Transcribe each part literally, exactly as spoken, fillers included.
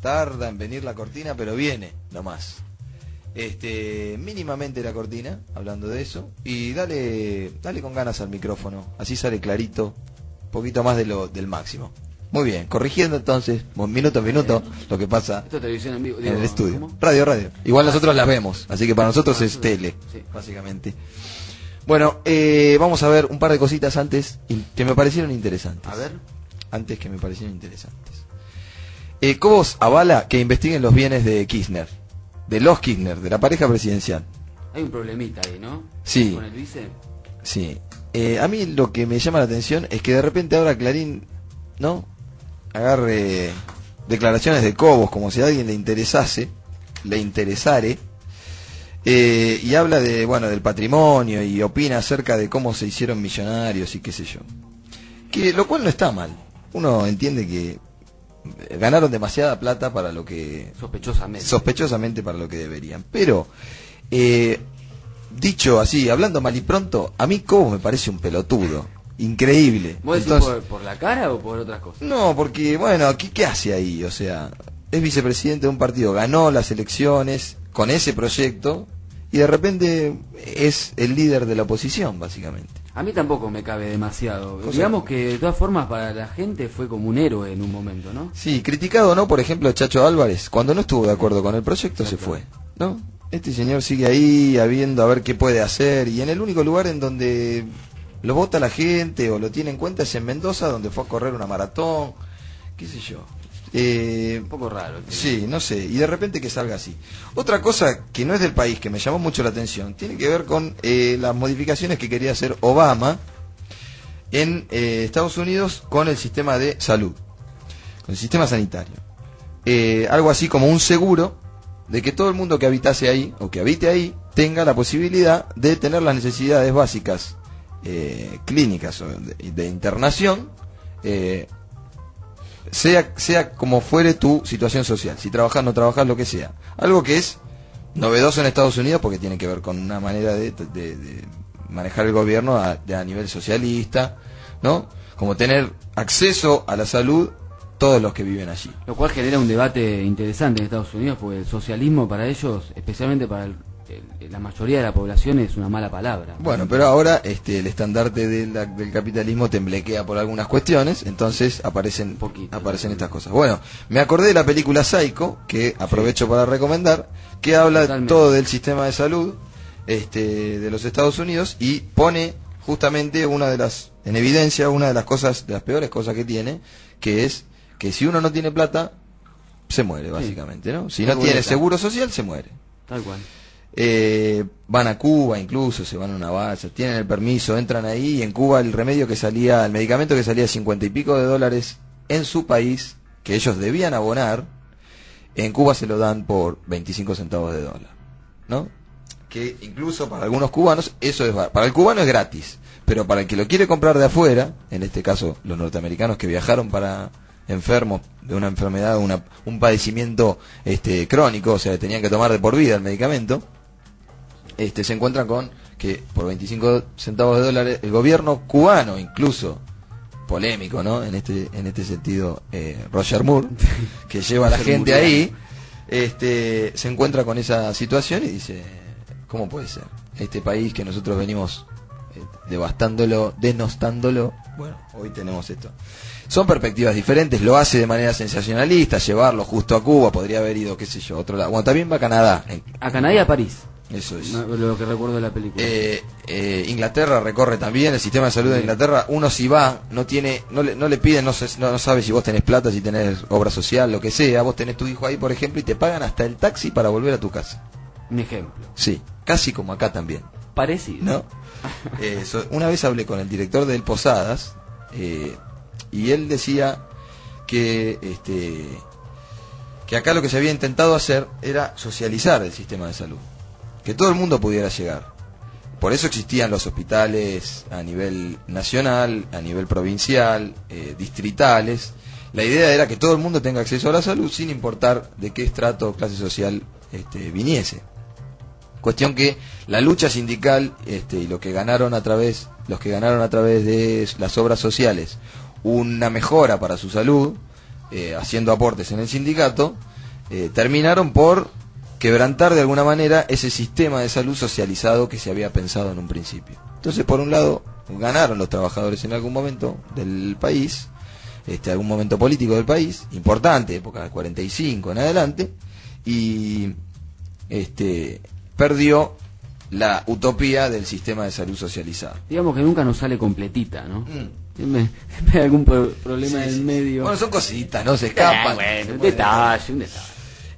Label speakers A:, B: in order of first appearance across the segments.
A: tarda en venir la cortina, pero viene nomás. Este, mínimamente la cortina, hablando de eso, y dale, dale con ganas al micrófono, así sale clarito, un poquito más de lo del máximo. Muy bien, corrigiendo entonces, minuto a minuto, lo que pasa
B: Esto es televisión en vivo, digo,
A: en el estudio.
B: ¿cómo?
A: Radio, radio. Igual nosotros las vemos, así que para nosotros es tele,
B: sí,
A: básicamente. Bueno, eh, vamos a ver un par de cositas antes que me parecieron interesantes.
B: A ver.
A: Antes que me parecieron interesantes. Eh, Cobos avala que investiguen los bienes de Kirchner, de los Kirchner, de la pareja presidencial.
B: Hay un problemita ahí, ¿no?
A: Sí.
B: Con el vice.
A: Sí. Eh, a mí lo que me llama la atención es que de repente ahora Clarín, ¿no?, agarre declaraciones de Cobos como si a alguien le interesase, le interesare, eh, y habla de, bueno, del patrimonio y opina acerca de cómo se hicieron millonarios y qué sé yo. Que lo cual no está mal. Uno entiende que ganaron demasiada plata para lo que
B: sospechosamente
A: sospechosamente para lo que deberían, pero eh, dicho así, hablando mal y pronto, a mí Cobos me parece un pelotudo increíble.
B: ¿Vos decís
A: Entonces,
B: por, por la cara o por otras cosas?
A: no, porque bueno, ¿qué, qué hace ahí? O sea, es vicepresidente de un partido, ganó las elecciones con ese proyecto y de repente es el líder de la oposición, básicamente.
B: A mí tampoco me cabe demasiado.
A: Cosa
B: Digamos que de todas formas para la gente fue como un héroe en un momento, ¿no?
A: Sí, criticado, ¿no? Por ejemplo, Chacho Álvarez, cuando no estuvo de acuerdo con el proyecto, se fue, ¿no? Este señor sigue ahí, habiendo a ver qué puede hacer, y en el único lugar en donde lo vota la gente o lo tiene en cuenta es en Mendoza, donde fue a correr una maratón, qué sé yo. Eh,
B: un poco raro. Tío.
A: Sí, no sé, y de repente que salga así. Otra cosa que no es del país, que me llamó mucho la atención, tiene que ver con eh, las modificaciones que quería hacer Obama en eh, Estados Unidos con el sistema de salud, con el sistema sanitario. Eh, algo así como un seguro de que todo el mundo que habitase ahí, o que habite ahí, tenga la posibilidad de tener las necesidades básicas eh, clínicas o de, de internación, eh, sea sea como fuere tu situación social, si trabajas, no trabajas, lo que sea. Algo que es novedoso en Estados Unidos porque tiene que ver con una manera de, de, de manejar el gobierno a, de, a nivel socialista, ¿no? Como tener acceso a la salud todos los que viven allí.
B: Lo cual genera un debate interesante en Estados Unidos, porque el socialismo para ellos, especialmente para el, el, la mayoría de la población, es una mala palabra.
A: Bueno, pero ahora este el estandarte de la, del capitalismo temblequea por algunas cuestiones, entonces aparecen
B: Poquito,
A: aparecen estas cosas. Bueno, me acordé de la película Psycho, que aprovecho sí. para recomendar, que habla Totalmente. todo del sistema de salud este de los Estados Unidos y pone justamente una de las en evidencia una de las cosas, de las peores cosas que tiene, que es que si uno no tiene plata, se muere, básicamente, ¿no? Si no tiene seguro social, se muere.
B: Tal cual.
A: Eh, van a Cuba incluso, se van a una balsa, tienen el permiso, entran ahí, y en Cuba el remedio que salía, el medicamento que salía cincuenta y pico de dólares en su país, que ellos debían abonar, en Cuba se lo dan por veinticinco centavos de dólar, ¿no? Que incluso para algunos cubanos eso es, para el cubano es gratis, pero para el que lo quiere comprar de afuera, en este caso los norteamericanos que viajaron para enfermos de una enfermedad, una, un padecimiento este crónico, o sea, tenían que tomar de por vida el medicamento, este se encuentran con que por veinticinco centavos de dólares el gobierno cubano, incluso polémico, ¿no? En este en este sentido, eh, Roger Moore, que lleva a la gente ahí, este se encuentra con esa situación y dice, ¿cómo puede ser? Este país que nosotros venimos eh, devastándolo, denostándolo, bueno, hoy tenemos esto. Son perspectivas diferentes, lo hace de manera sensacionalista, llevarlo justo a Cuba, podría haber ido, qué sé yo, a otro lado. Bueno, también va a Canadá.
B: A Canadá y a París.
A: Eso es.
B: No, lo que recuerdo de la película.
A: Eh, eh, Inglaterra recorre también, el sistema de salud de Inglaterra, uno si va, no tiene, no le, no le piden, no, sé, no, no sabe si vos tenés plata, si tenés obra social, lo que sea, vos tenés tu hijo ahí, por ejemplo, y te pagan hasta el taxi para volver a tu casa.
B: Un ejemplo.
A: Sí, casi como acá también.
B: Parecido.
A: ¿No? eh, so, una vez hablé con el director del Posadas, eh, y él decía que este que acá lo que se había intentado hacer era socializar el sistema de salud, que todo el mundo pudiera llegar. Por eso existían los hospitales a nivel nacional, a nivel provincial, eh, distritales. La idea era que todo el mundo tenga acceso a la salud sin importar de qué estrato o clase social este, viniese. Cuestión que la lucha sindical este, y lo que ganaron a través, los que ganaron a través de las obras sociales una mejora para su salud, eh, haciendo aportes en el sindicato, eh, terminaron por quebrantar de alguna manera ese sistema de salud socializado que se había pensado en un principio. Entonces, por un lado, ganaron los trabajadores en algún momento del país, este, algún momento político del país, importante, época del cuarenta y cinco en adelante, y este, perdió la utopía del sistema de salud socializado.
B: Digamos que nunca nos sale completita, ¿no?
A: Mm.
B: Siempre, siempre hay algún pro- problema
A: Sí,
B: en
A: sí.
B: medio.
A: Bueno, son cositas, ¿no? Se escapan.
B: Ah, bueno,
A: Se
B: un
A: pueden-
B: detalle, un detalle.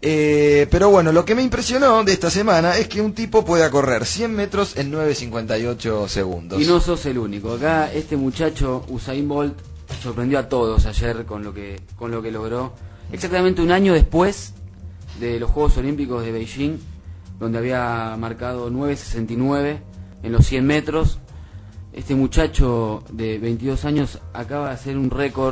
A: Eh, pero bueno, lo que me impresionó de esta semana es que un tipo pueda correr cien metros en nueve cincuenta y ocho segundos.
B: Y no sos el único. Acá este muchacho, Usain Bolt, sorprendió a todos ayer con lo que con lo que logró. Exactamente un año después de los Juegos Olímpicos de Beijing, donde había marcado nueve sesenta y nueve en los cien metros. Este muchacho de veintidós años acaba de hacer un récord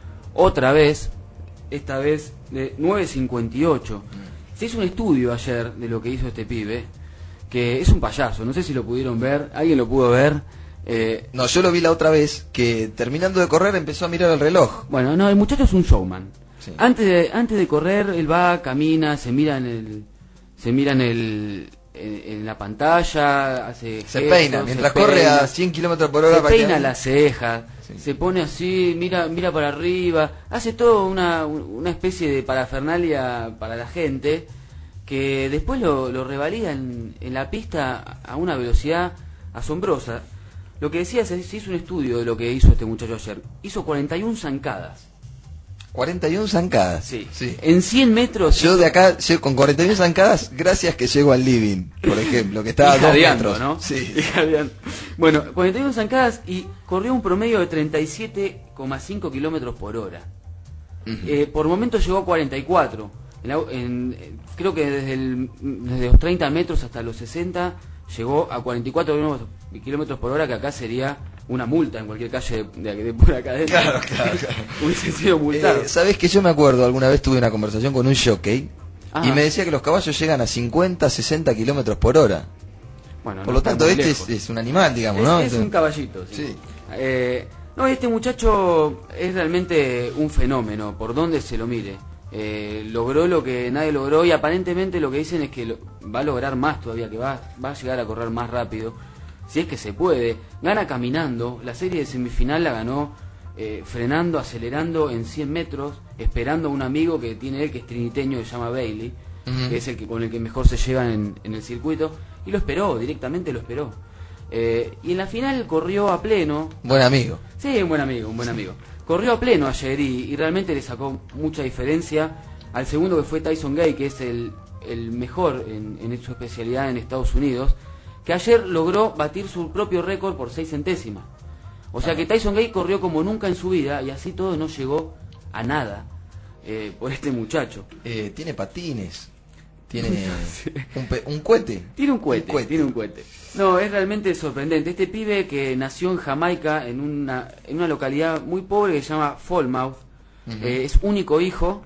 B: otra vez, esta vez de nueve cincuenta y ocho. Se hizo un estudio ayer de lo que hizo este pibe, que es un payaso, no sé si lo pudieron ver, alguien lo pudo ver. Eh,
A: No, yo lo vi la otra vez, que terminando de correr empezó a mirar el reloj.
B: bueno, no, el muchacho es un showman.
A: Sí.
B: Antes de, antes de correr, él va, camina, se mira en el, se mira en el, en, en la pantalla, hace
A: Se
B: gestos,
A: peina, mientras
B: se
A: corre
B: peina,
A: a cien kilómetros por hora.
B: se
A: para
B: peina
A: que-
B: las cejas,
A: Sí.
B: se pone así, mira, mira para arriba, hace todo una, una especie de parafernalia para la gente que después lo, lo revalida en, en la pista a una velocidad asombrosa. Lo que decía, se se hizo un estudio de lo que hizo este muchacho ayer. Hizo cuarenta y una zancadas.
A: cuarenta y una zancadas.
B: Sí.
A: Sí.
B: En cien metros.
A: Yo de acá, llego con cuarenta y una zancadas, gracias que llego al living, por ejemplo, que estaba a
B: Y
A: dos
B: jadeando,
A: metros.
B: ¿no?
A: Sí.
B: Y jadeando. Bueno, cuarenta y una zancadas y corrió un promedio de treinta y siete coma cinco kilómetros por hora.
A: Ujú.
B: Eh, por momentos llegó a cuarenta y cuatro. En la- en- eh, creo que desde, el- desde los treinta metros hasta los sesenta llegó a cuarenta y cuatro kilómetros, kilómetros por hora, que acá sería una multa en cualquier calle de, de, de por acá adentro.
A: Claro, claro, claro.
B: Hubiese sido multado.
A: Eh, ¿Sabés que yo me acuerdo, alguna vez tuve una conversación con un jockey
B: Ah.
A: y me decía que los caballos llegan a cincuenta, sesenta kilómetros por hora?
B: Bueno,
A: Por
B: no
A: lo tanto,
B: está muy
A: este es,
B: lejos.
A: es un animal, digamos,
B: Es,
A: ¿no?
B: es un caballito, sí.
A: Sí.
B: Eh, no, este muchacho es realmente un fenómeno, por donde se lo mire. Eh, logró lo que nadie logró y aparentemente lo que dicen es que lo- va a lograr más todavía, que va, va a llegar a correr más rápido, si es que se puede. Gana caminando, la serie de semifinal la ganó eh, frenando, acelerando en cien metros, esperando a un amigo que tiene él, que es triniteño, que se llama Bailey,
A: Ujú.
B: que es el que con el que mejor se llevan en, en el circuito, y lo esperó, directamente lo esperó. Eh, y en la final corrió a pleno.
A: Buen amigo.
B: Sí, un buen amigo, un buen amigo. Corrió a pleno ayer y, y realmente le sacó mucha diferencia al segundo, que fue Tyson Gay, que es el, el mejor en, en su especialidad en Estados Unidos, que ayer logró batir su propio récord por seis centésimas. O sea que Tyson Gay corrió como nunca en su vida y así todo no llegó a nada eh, por este muchacho.
A: Eh, tiene patines. Tiene un, pe- un cohete.
B: Tiene un cohete, tiene un cohete. No, es realmente sorprendente. Este pibe que nació en Jamaica, en una, en una localidad muy pobre que se llama Falmouth,
A: Ujú.
B: eh, es único hijo.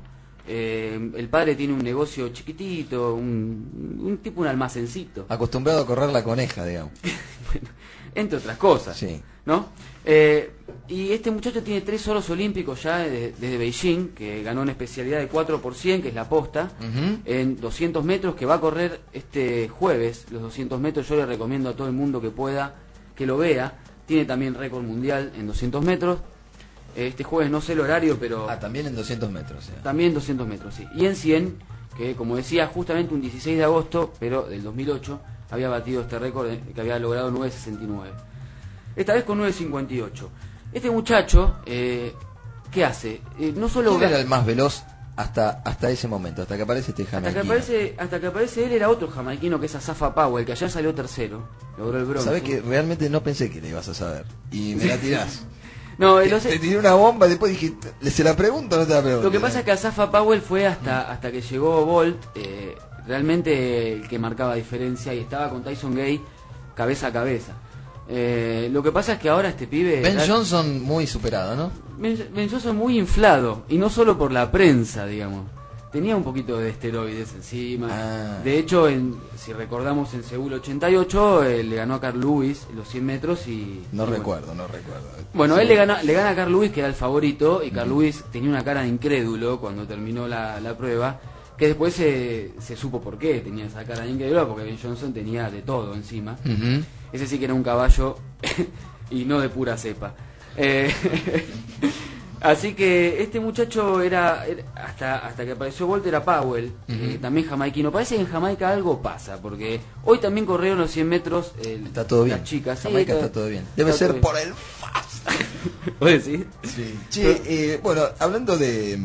B: Eh, el padre tiene un negocio chiquitito, un, un tipo un almacencito,
A: Acostumbrado a correr la coneja, digamos.
B: bueno, entre otras cosas,
A: Sí.
B: ¿no? Eh, y este muchacho tiene tres oros olímpicos ya desde, desde Beijing, que ganó una especialidad de cuatro por cien, que es la posta,
A: Ujú.
B: en doscientos metros, que va a correr este jueves. Los doscientos metros yo le recomiendo a todo el mundo que pueda que lo vea. Tiene también récord mundial en doscientos metros. Este jueves no sé el horario, pero
A: Ah, también en doscientos metros. o sea.
B: también doscientos metros, sí. Y en cien, que como decía, justamente un dieciséis de agosto, pero del dos mil ocho, había batido este récord eh, que había logrado nueve sesenta y nueve. Esta vez con nueve cincuenta y ocho. Este muchacho, eh, ¿qué hace? Eh, no solo
A: ¿Quién
B: ga-
A: era el más veloz hasta hasta ese momento, hasta que aparece este
B: hasta que
A: jamaiquino?
B: aparece hasta que aparece él era otro jamaiquino, que es Asafa Powell, que ayer salió tercero, logró el bronce.
A: Sabés que realmente no pensé que le ibas a saber. Y me la tirás.
B: No,
A: te,
B: lo sé-
A: te tiré una bomba y después dije, ¿le- ¿se la pregunto o no te la pregunto?
B: Lo que pasa es que Asafa Powell fue hasta hasta que llegó Bolt, eh, realmente el que marcaba diferencia, y estaba con Tyson Gay cabeza a cabeza. Eh, lo que pasa es que ahora este pibe...
A: Ben
B: real-
A: Johnson muy superado, ¿no?
B: Ben, Ben Johnson muy inflado, y no solo por la prensa, digamos. Tenía un poquito de esteroides encima.
A: Ah.
B: De hecho, en, si recordamos, en Seúl ochenta y ocho eh, le ganó a Carl Lewis los cien metros y...
A: No
B: y bueno.
A: recuerdo, no recuerdo.
B: Bueno,
A: Sí.
B: él le gana, le gana a Carl Lewis, que era el favorito, y Carl Lewis tenía una cara de incrédulo cuando terminó la, la prueba, Que después se, se supo por qué tenía esa cara increíble, porque Ben Johnson tenía de todo encima.
A: Uh-huh.
B: Ese sí que era un caballo y no de pura cepa. Eh, así que este muchacho era, era hasta hasta que apareció Bolt era Powell, uh-huh. eh, también jamaiquino. Parece que en Jamaica algo pasa, porque hoy también corrieron los cien metros el,
A: está todo
B: las
A: bien.
B: chicas.
A: Jamaica
B: sí,
A: está, está todo bien. Debe ser
B: bien.
A: por el fast.
B: ¿Vos decís?
A: Sí. Che, eh, bueno, hablando de...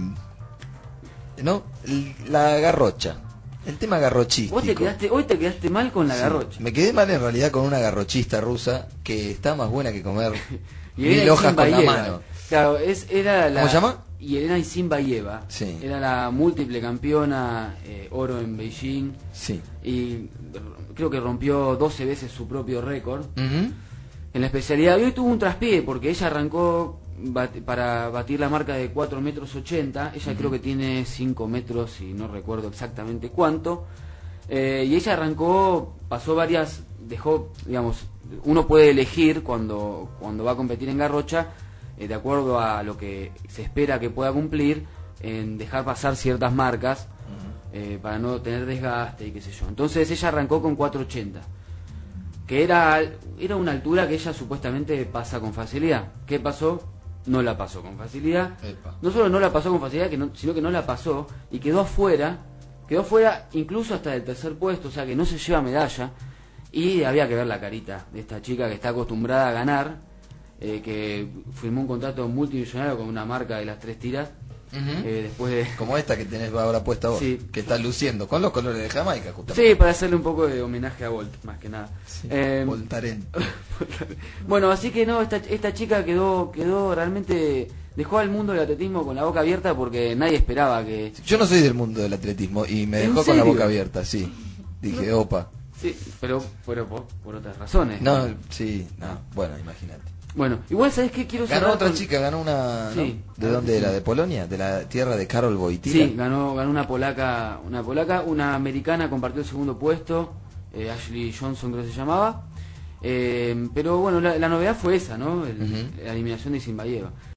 A: ¿no? La garrocha. El tema garrochístico.
B: Vos te quedaste, hoy te quedaste mal con la
A: sí,
B: garrocha.
A: Me quedé mal en realidad con una garrochista rusa que está más buena que comer
B: y
A: mil hojas con la mano.
B: Claro, es, era la,
A: ¿cómo se llama?
B: Yelena Isinbayeva.
A: Sí.
B: Era la múltiple campeona eh, oro en Beijing.
A: Sí.
B: Y creo que rompió doce veces su propio récord
A: Uh-huh.
B: en la especialidad. Y hoy tuvo un traspié porque ella arrancó bat para batir la marca de cuatro metros ochenta. Ella uh-huh. creo que tiene cinco metros y no recuerdo exactamente cuánto. Eh, y ella arrancó, pasó varias, dejó, digamos, uno puede elegir cuando, cuando va a competir en garrocha, eh, de acuerdo a lo que se espera que pueda cumplir, en dejar pasar ciertas marcas uh-huh. eh, para no tener desgaste y qué sé yo. Entonces ella arrancó con cuatro ochenta, que era, era una altura que ella supuestamente pasa con facilidad. ¿Qué pasó? No la pasó con facilidad. Epa. No solo no la pasó con facilidad, que no, sino que no la pasó y quedó afuera, quedó fuera incluso hasta del tercer puesto, o sea que no se lleva medalla. Y había que ver la carita de esta chica que está acostumbrada a ganar, eh, que firmó un contrato multimillonario con una marca de las tres tiras. Uh-huh. eh, después de...
A: Como esta que tenés ahora puesta vos,
B: sí.
A: que está luciendo con los colores de Jamaica justamente.
B: Sí, para hacerle un poco de homenaje a Bolt, más que nada.
A: Sí,
B: eh,
A: Voltaren.
B: Bueno, así que no, esta, esta chica quedó quedó realmente, dejó al mundo del atletismo con la boca abierta porque nadie esperaba que...
A: Yo no soy del mundo del atletismo y me dejó con la boca abierta, sí. Dije, no. opa.
B: Sí, pero, pero por, por otras razones.
A: No, sí, no, bueno, imagínate.
B: Bueno, igual sabes qué quiero saber.
A: Ganó otra
B: con...
A: chica, ganó una,
B: sí,
A: ¿no? ¿De dónde
B: sí.
A: era? ¿De Polonia? ¿De la tierra de Karol Wojtyla?
B: Sí, ganó ganó una polaca, una polaca, una americana compartió el segundo puesto, eh, Ashley Johnson creo que se llamaba. Eh, pero bueno, la, la novedad fue esa, ¿no? El, uh-huh. La eliminación de Isinbayeva.